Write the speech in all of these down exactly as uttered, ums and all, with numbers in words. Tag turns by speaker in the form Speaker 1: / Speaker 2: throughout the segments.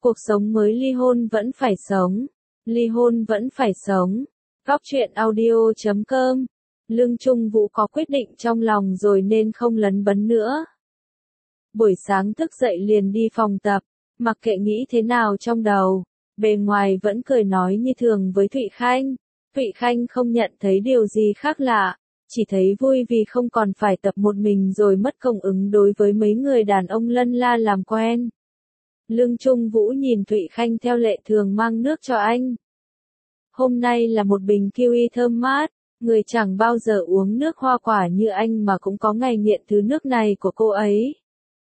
Speaker 1: Cuộc sống mới ly hôn vẫn phải sống. Ly hôn vẫn phải sống. Góc truyện audio chấm com. Lương Trung Vũ có quyết định trong lòng rồi nên không lấn bấn nữa. Buổi sáng thức dậy liền đi phòng tập, mặc kệ nghĩ thế nào trong đầu, bề ngoài vẫn cười nói như thường với Thụy Khanh. Thụy Khanh không nhận thấy điều gì khác lạ, chỉ thấy vui vì không còn phải tập một mình rồi mất công ứng đối với mấy người đàn ông lân la làm quen. Lương Trung Vũ nhìn Thụy Khanh theo lệ thường mang nước cho anh. Hôm nay là một bình kiwi thơm mát, người chẳng bao giờ uống nước hoa quả như anh mà cũng có ngày nghiện thứ nước này của cô ấy.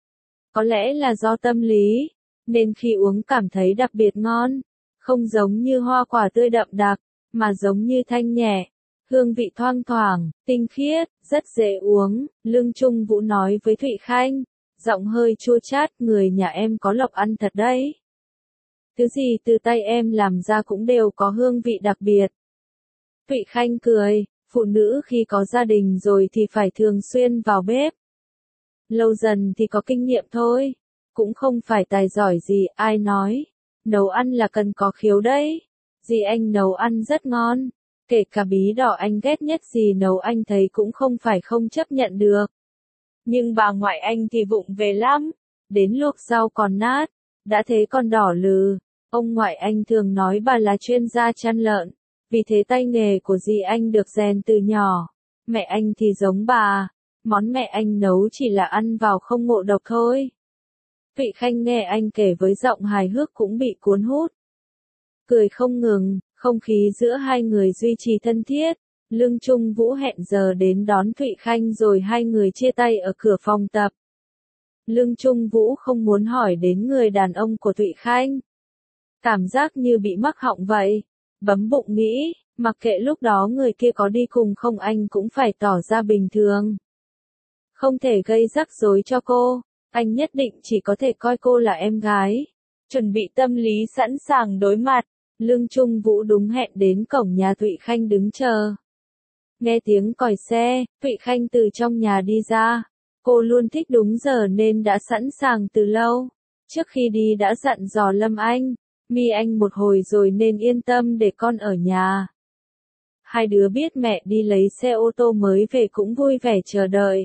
Speaker 1: Có lẽ là do tâm lý, nên khi uống cảm thấy đặc biệt ngon, không giống như hoa quả tươi đậm đặc, mà giống như thanh nhẹ, hương vị thoang thoảng, tinh khiết, rất dễ uống. Lương Trung Vũ nói với Thụy Khanh, giọng hơi chua chát, người nhà em có lộc ăn thật đấy. Thứ gì từ tay em làm ra cũng đều có hương vị đặc biệt. Thụy Khanh cười, phụ nữ khi có gia đình rồi thì phải thường xuyên vào bếp. Lâu dần thì có kinh nghiệm thôi, cũng không phải tài giỏi gì, ai nói. Nấu ăn là cần có khiếu đấy. Dì anh nấu ăn rất ngon, kể cả bí đỏ anh ghét nhất dì nấu anh thấy cũng không phải không chấp nhận được. Nhưng bà ngoại anh thì vụng về lắm, đến luộc rau còn nát, đã thế còn đỏ lừ. Ông ngoại anh thường nói bà là chuyên gia chăn lợn, vì thế tay nghề của dì anh được rèn từ nhỏ. Mẹ anh thì giống bà, món mẹ anh nấu chỉ là ăn vào không ngộ độc thôi. Thụy Khanh nghe anh kể với giọng hài hước cũng bị cuốn hút. Cười không ngừng, không khí giữa hai người duy trì thân thiết. Lương Trung Vũ hẹn giờ đến đón Thụy Khanh rồi hai người chia tay ở cửa phòng tập. Lương Trung Vũ không muốn hỏi đến người đàn ông của Thụy Khanh. Cảm giác như bị mắc họng vậy. Bấm bụng nghĩ, mặc kệ lúc đó người kia có đi cùng không anh cũng phải tỏ ra bình thường. Không thể gây rắc rối cho cô, anh nhất định chỉ có thể coi cô là em gái. Chuẩn bị tâm lý sẵn sàng đối mặt, Lương Trung Vũ đúng hẹn đến cổng nhà Thụy Khanh đứng chờ. Nghe tiếng còi xe, Thụy Khanh từ trong nhà đi ra. Cô luôn thích đúng giờ nên đã sẵn sàng từ lâu. Trước khi đi đã dặn dò Lâm Anh, Mi Anh một hồi rồi nên yên tâm để con ở nhà. Hai đứa biết mẹ đi lấy xe ô tô mới về cũng vui vẻ chờ đợi.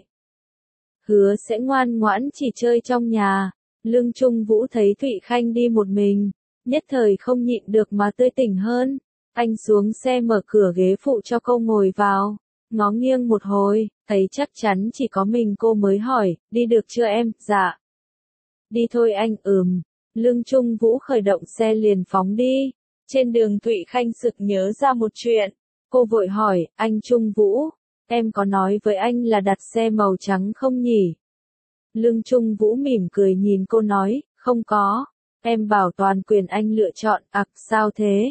Speaker 1: Hứa sẽ ngoan ngoãn chỉ chơi trong nhà. Lương Trung Vũ thấy Thụy Khanh đi một mình, nhất thời không nhịn được mà tươi tỉnh hơn. Anh xuống xe mở cửa ghế phụ cho cô ngồi vào, ngó nghiêng một hồi, thấy chắc chắn chỉ có mình cô mới hỏi, đi được chưa em? Dạ. Đi thôi anh. Ừm. Lương Trung Vũ khởi động xe liền phóng đi. Trên đường Thụy Khanh sực nhớ ra một chuyện. Cô vội hỏi, anh Trung Vũ, em có nói với anh là đặt xe màu trắng không nhỉ? Lương Trung Vũ mỉm cười nhìn cô nói, không có. Em bảo toàn quyền anh lựa chọn. Ặc, sao thế?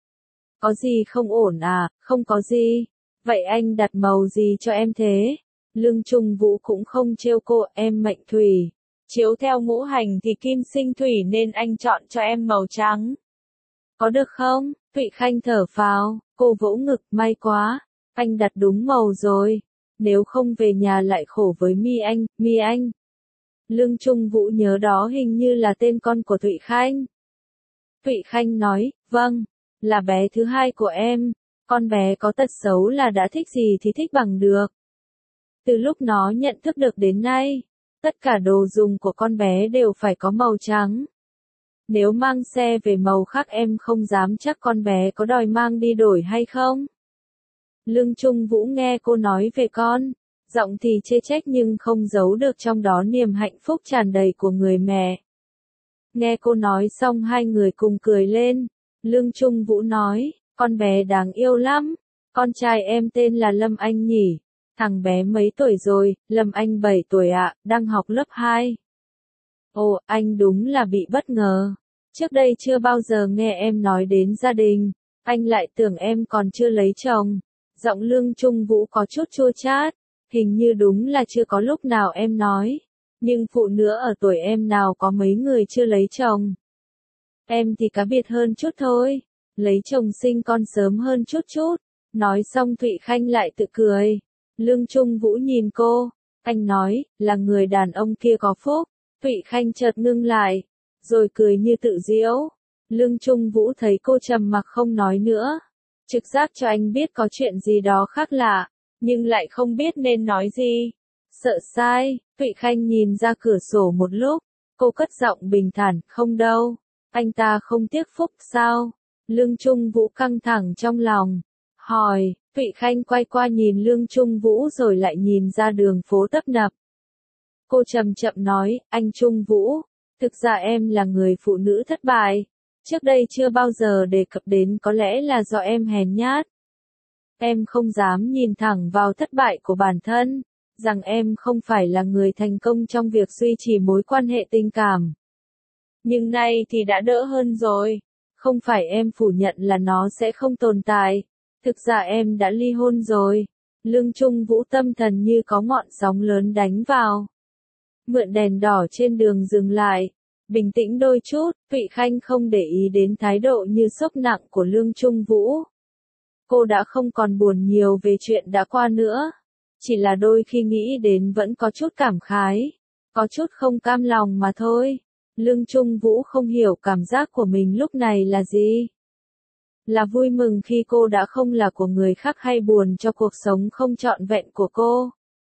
Speaker 1: Có gì không ổn à? Không có gì. Vậy anh đặt màu gì cho em thế? Lương Trung Vũ cũng không trêu cô, em mệnh thủy. Chiếu theo ngũ hành thì kim sinh thủy nên anh chọn cho em màu trắng. Có được không? Thụy Khanh thở phào, cô vỗ ngực, may quá. Anh đặt đúng màu rồi. Nếu không về nhà lại khổ với Mi Anh, Mi Anh. Lương Trung Vũ nhớ đó hình như là tên con của Thụy Khanh. Thụy Khanh nói, vâng, là bé thứ hai của em. Con bé có tật xấu là đã thích gì thì thích bằng được. Từ lúc nó nhận thức được đến nay, tất cả đồ dùng của con bé đều phải có màu trắng. Nếu mang xe về màu khác em không dám chắc con bé có đòi mang đi đổi hay không. Lương Trung Vũ nghe cô nói về con, giọng thì chê trách nhưng không giấu được trong đó niềm hạnh phúc tràn đầy của người mẹ. Nghe cô nói xong hai người cùng cười lên. Lương Trung Vũ nói, con bé đáng yêu lắm. Con trai em tên là Lâm Anh nhỉ? Thằng bé mấy tuổi rồi? Lâm Anh bảy tuổi ạ, đang học lớp hai. Ồ, anh đúng là bị bất ngờ. Trước đây chưa bao giờ nghe em nói đến gia đình. Anh lại tưởng em còn chưa lấy chồng. Giọng Lương Trung Vũ có chút chua chát. Hình như đúng là chưa có lúc nào em nói. Nhưng phụ nữ ở tuổi em nào có mấy người chưa lấy chồng. Em thì cá biệt hơn chút thôi. Lấy chồng sinh con sớm hơn chút chút. Nói xong Thụy Khanh lại tự cười. Lương Trung Vũ nhìn cô. Anh nói, là người đàn ông kia có phúc. Thụy Khanh chợt ngưng lại. rồi cười như tự giễu. Lương Trung Vũ thấy cô trầm mặc không nói nữa. Trực giác cho anh biết có chuyện gì đó khác lạ, nhưng lại không biết nên nói gì. Sợ sai, Thụy Khanh nhìn ra cửa sổ một lúc, cô cất giọng bình thản, không đâu, anh ta không tiếc phúc sao? Lương Trung Vũ căng thẳng trong lòng, hỏi, Thụy Khanh quay qua nhìn Lương Trung Vũ rồi lại nhìn ra đường phố tấp nập. Cô chậm chậm nói, anh Trung Vũ, thực ra em là người phụ nữ thất bại. Trước đây chưa bao giờ đề cập đến, có lẽ là do em hèn nhát. Em không dám nhìn thẳng vào thất bại của bản thân, rằng em không phải là người thành công trong việc duy trì mối quan hệ tình cảm. Nhưng nay thì đã đỡ hơn rồi. Không phải em phủ nhận là nó sẽ không tồn tại. Thực ra em đã ly hôn rồi. Lương Trung Vũ tâm thần như có ngọn sóng lớn đánh vào. Mượn đèn đỏ trên đường dừng lại. Bình tĩnh đôi chút, Thụy Khanh không để ý đến thái độ như sốc nặng của Lương Trung Vũ. Cô đã không còn buồn nhiều về chuyện đã qua nữa. Chỉ là đôi khi nghĩ đến vẫn có chút cảm khái, có chút không cam lòng mà thôi. Lương Trung Vũ không hiểu cảm giác của mình lúc này là gì. Là vui mừng khi cô đã không là của người khác hay buồn cho cuộc sống không trọn vẹn của cô.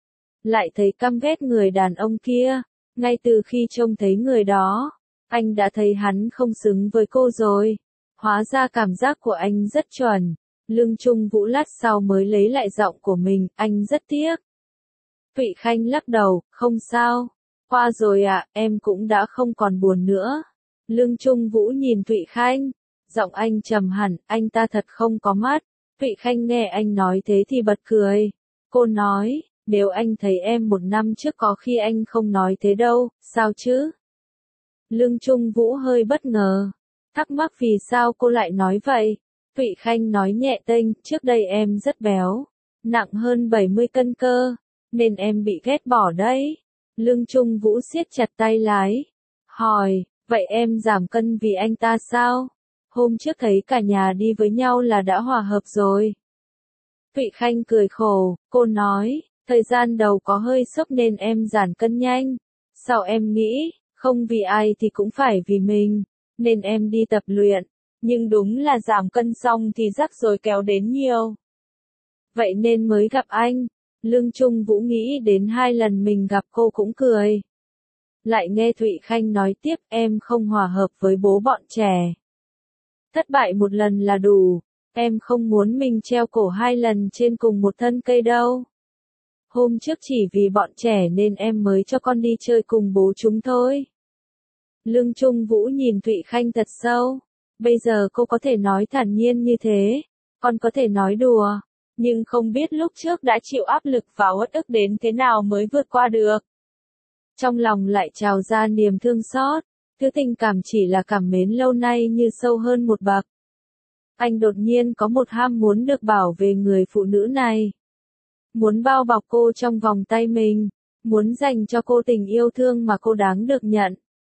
Speaker 1: Lại thấy căm ghét người đàn ông kia. Ngay từ khi trông thấy người đó, anh đã thấy hắn không xứng với cô rồi. Hóa ra cảm giác của anh rất chuẩn. Lương Trung Vũ lát sau mới lấy lại giọng của mình, anh rất tiếc. Thụy Khanh lắc đầu, không sao. Qua rồi ạ, à, em cũng đã không còn buồn nữa. Lương Trung Vũ nhìn Thụy Khanh. Giọng anh trầm hẳn, anh ta thật không có mắt. Thụy Khanh nghe anh nói thế thì bật cười. Cô nói, nếu anh thấy em một năm trước có khi anh không nói thế đâu, sao chứ? Lương Trung Vũ hơi bất ngờ. Thắc mắc vì sao cô lại nói vậy? Thụy Khanh nói nhẹ tênh, trước đây em rất béo, nặng hơn bảy mươi cân cơ, nên em bị ghét bỏ đấy. Lương Trung Vũ siết chặt tay lái, hỏi, vậy em giảm cân vì anh ta sao? Hôm trước thấy cả nhà đi với nhau là đã hòa hợp rồi. Thụy Khanh cười khổ, cô nói, thời gian đầu có hơi sốc nên em giảm cân nhanh. Sao em nghĩ, không vì ai thì cũng phải vì mình, nên em đi tập luyện. Nhưng đúng là giảm cân xong thì rắc rối kéo đến nhiều. Vậy nên mới gặp anh. Lương Trung Vũ nghĩ đến hai lần mình gặp cô cũng cười. Lại nghe Thụy Khanh nói tiếp, em không hòa hợp với bố bọn trẻ. Thất bại một lần là đủ. Em không muốn mình treo cổ hai lần trên cùng một thân cây đâu. Hôm trước chỉ vì bọn trẻ nên em mới cho con đi chơi cùng bố chúng thôi. Lương Trung Vũ nhìn Thụy Khanh thật sâu. Bây giờ cô có thể nói thản nhiên như thế, còn có thể nói đùa, nhưng không biết lúc trước đã chịu áp lực và uất ức đến thế nào mới vượt qua được. Trong lòng lại trào ra niềm thương xót, thứ tình cảm chỉ là cảm mến lâu nay như sâu hơn một bậc. Anh đột nhiên có một ham muốn được bảo vệ người phụ nữ này. Muốn bao bọc cô trong vòng tay mình, muốn dành cho cô tình yêu thương mà cô đáng được nhận.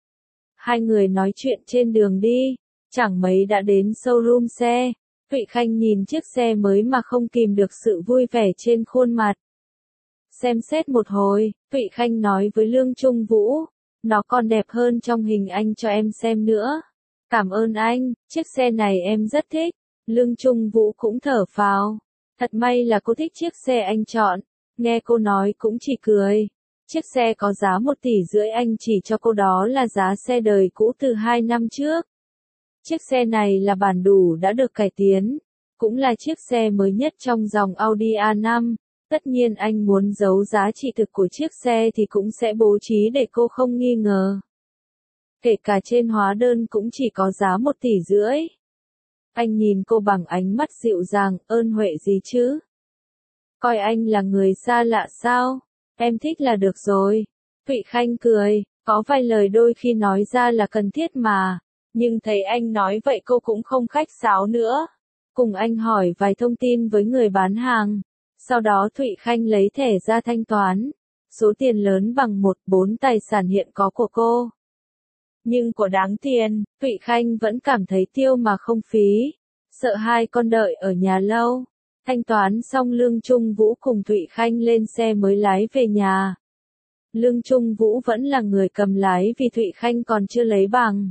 Speaker 1: Hai người nói chuyện trên đường đi. Chẳng mấy đã đến showroom xe, Thụy Khanh nhìn chiếc xe mới mà không kìm được sự vui vẻ trên khuôn mặt. Xem xét một hồi, Thụy Khanh nói với Lương Trung Vũ, nó còn đẹp hơn trong hình anh cho em xem nữa. Cảm ơn anh, chiếc xe này em rất thích. Lương Trung Vũ cũng thở phào. Thật may là cô thích chiếc xe anh chọn. Nghe cô nói cũng chỉ cười. Chiếc xe có giá một tỷ rưỡi anh chỉ cho cô đó là giá xe đời cũ từ hai năm trước. Chiếc xe này là bản đủ đã được cải tiến, cũng là chiếc xe mới nhất trong dòng Audi a năm. Tất nhiên anh muốn giấu giá trị thực của chiếc xe thì cũng sẽ bố trí để cô không nghi ngờ. Kể cả trên hóa đơn cũng chỉ có giá một tỷ rưỡi. Anh nhìn cô bằng ánh mắt dịu dàng, ơn huệ gì chứ? Coi anh là người xa lạ sao? Em thích là được rồi. Thụy Khanh cười, có vài lời đôi khi nói ra là cần thiết mà. Nhưng thấy anh nói vậy cô cũng không khách sáo nữa. Cùng anh hỏi vài thông tin với người bán hàng. Sau đó Thụy Khanh lấy thẻ ra thanh toán. Số tiền lớn bằng một bốn tài sản hiện có của cô. Nhưng của đáng tiền, Thụy Khanh vẫn cảm thấy tiêu mà không phí. Sợ hai con đợi ở nhà lâu. Thanh toán xong Lương Trung Vũ cùng Thụy Khanh lên xe mới lái về nhà. Lương Trung Vũ vẫn là người cầm lái vì Thụy Khanh còn chưa lấy bằng.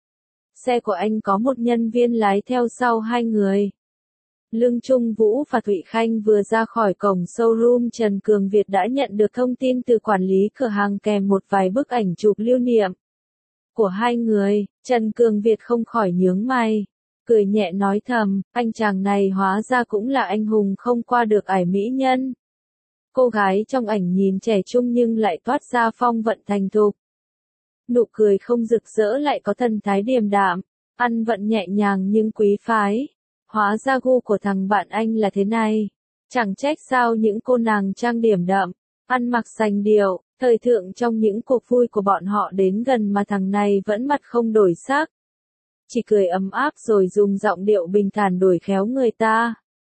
Speaker 1: Xe của anh có một nhân viên lái theo sau hai người. Lương Trung Vũ và Thụy Khanh vừa ra khỏi cổng showroom Trần Cường Việt đã nhận được thông tin từ quản lý cửa hàng kèm một vài bức ảnh chụp lưu niệm của hai người. Trần Cường Việt không khỏi nhướng mày, cười nhẹ nói thầm, anh chàng này hóa ra cũng là anh hùng không qua được ải mỹ nhân. Cô gái trong ảnh nhìn trẻ trung nhưng lại toát ra phong vận thành thục. Nụ cười không rực rỡ lại có thần thái điềm đạm, ăn vận nhẹ nhàng nhưng quý phái. Hóa ra gu của thằng bạn anh là thế này. Chẳng trách sao những cô nàng trang điểm đậm, ăn mặc sành điệu, thời thượng trong những cuộc vui của bọn họ đến gần mà thằng này vẫn mặt không đổi sắc. Chỉ cười ấm áp rồi dùng giọng điệu bình thản đuổi khéo người ta.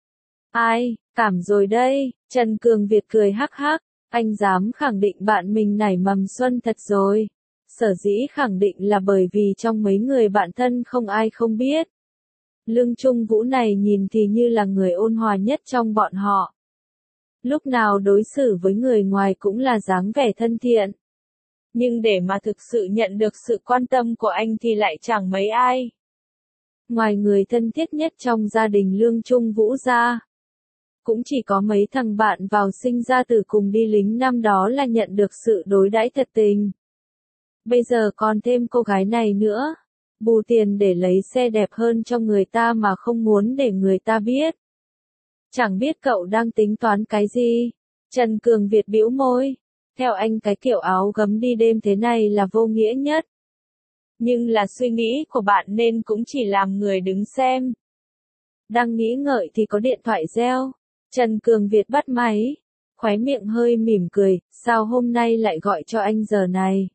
Speaker 1: Ai, cảm rồi đây, Trần Cường Việt cười hắc hắc, anh dám khẳng định bạn mình nảy mầm xuân thật rồi. Sở dĩ khẳng định là bởi vì trong mấy người bạn thân không ai không biết. Lương Trung Vũ này nhìn thì như là người ôn hòa nhất trong bọn họ. Lúc nào đối xử với người ngoài cũng là dáng vẻ thân thiện. Nhưng để mà thực sự nhận được sự quan tâm của anh thì lại chẳng mấy ai. Ngoài người thân thiết nhất trong gia đình Lương Trung Vũ ra, cũng chỉ có mấy thằng bạn vào sinh ra từ cùng đi lính năm đó là nhận được sự đối đãi thật tình. Bây giờ còn thêm cô gái này nữa. Bù tiền để lấy xe đẹp hơn cho người ta mà không muốn để người ta biết. Chẳng biết cậu đang tính toán cái gì? Trần Cường Việt bĩu môi. Theo anh cái kiểu áo gấm đi đêm thế này là vô nghĩa nhất. Nhưng là suy nghĩ của bạn nên cũng chỉ làm người đứng xem. Đang nghĩ ngợi thì có điện thoại reo. Trần Cường Việt bắt máy. Khóe miệng hơi mỉm cười. Sao hôm nay lại gọi cho anh giờ này?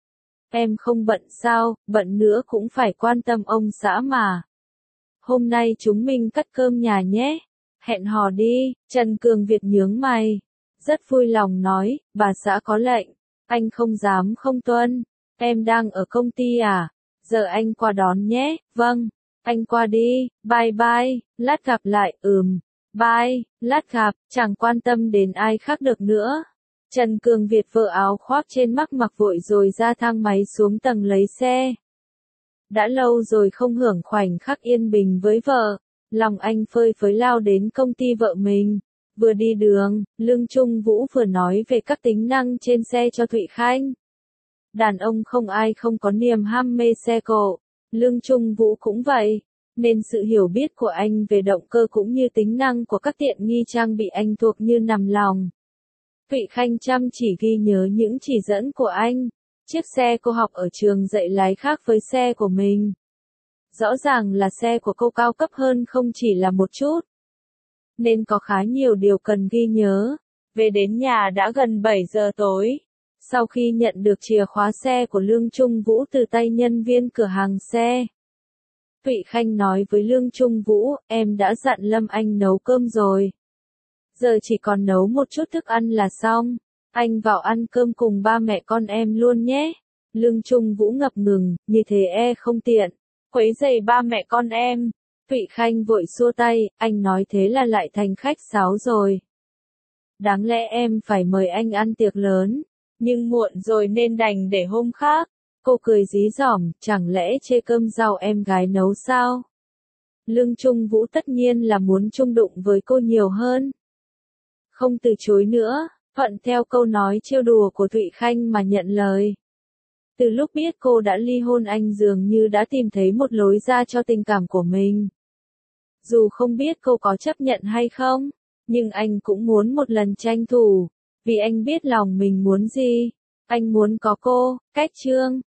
Speaker 1: Em không bận sao, bận nữa cũng phải quan tâm ông xã mà. Hôm nay chúng mình cắt cơm nhà nhé. Hẹn hò đi, Trần Cường Việt nhướng mày. Rất vui lòng nói, bà xã có lệnh. Anh không dám không tuân. Em đang ở công ty à? Giờ anh qua đón nhé. Vâng, anh qua đi, bye bye, lát gặp lại, ừm. Bye, lát gặp, chẳng quan tâm đến ai khác được nữa. Trần Cường Việt vợ áo khoác trên mắc mặc vội rồi ra thang máy xuống tầng lấy xe. Đã lâu rồi không hưởng khoảnh khắc yên bình với vợ, lòng anh phơi phới lao đến công ty vợ mình. Vừa đi đường, Lương Trung Vũ vừa nói về các tính năng trên xe cho Thụy Khanh. Đàn ông không ai không có niềm ham mê xe cộ, Lương Trung Vũ cũng vậy, nên sự hiểu biết của anh về động cơ cũng như tính năng của các tiện nghi trang bị anh thuộc như nằm lòng. Thụy Khanh chăm chỉ ghi nhớ những chỉ dẫn của anh. Chiếc xe cô học ở trường dạy lái khác với xe của mình. Rõ ràng là xe của cô cao cấp hơn không chỉ là một chút. Nên có khá nhiều điều cần ghi nhớ. Về đến nhà đã gần bảy giờ tối. Sau khi nhận được chìa khóa xe của Lương Trung Vũ từ tay nhân viên cửa hàng xe, Thụy Khanh nói với Lương Trung Vũ, em đã dặn Lâm Anh nấu cơm rồi. Giờ chỉ còn nấu một chút thức ăn là xong. Anh vào ăn cơm cùng ba mẹ con em luôn nhé. Lương Trung Vũ ngập ngừng, như thế e không tiện. Quấy rầy ba mẹ con em. Thụy Khanh vội xua tay, anh nói thế là lại thành khách sáo rồi. Đáng lẽ em phải mời anh ăn tiệc lớn. Nhưng muộn rồi nên đành để hôm khác. Cô cười dí dỏm, chẳng lẽ chê cơm rau em gái nấu sao? Lương Trung Vũ tất nhiên là muốn chung đụng với cô nhiều hơn. Không từ chối nữa, thuận theo câu nói trêu đùa của Thụy Khanh mà nhận lời. Từ lúc biết cô đã ly hôn anh dường như đã tìm thấy một lối ra cho tình cảm của mình. Dù không biết cô có chấp nhận hay không, nhưng anh cũng muốn một lần tranh thủ, vì anh biết lòng mình muốn gì. Anh muốn có cô, cách trương.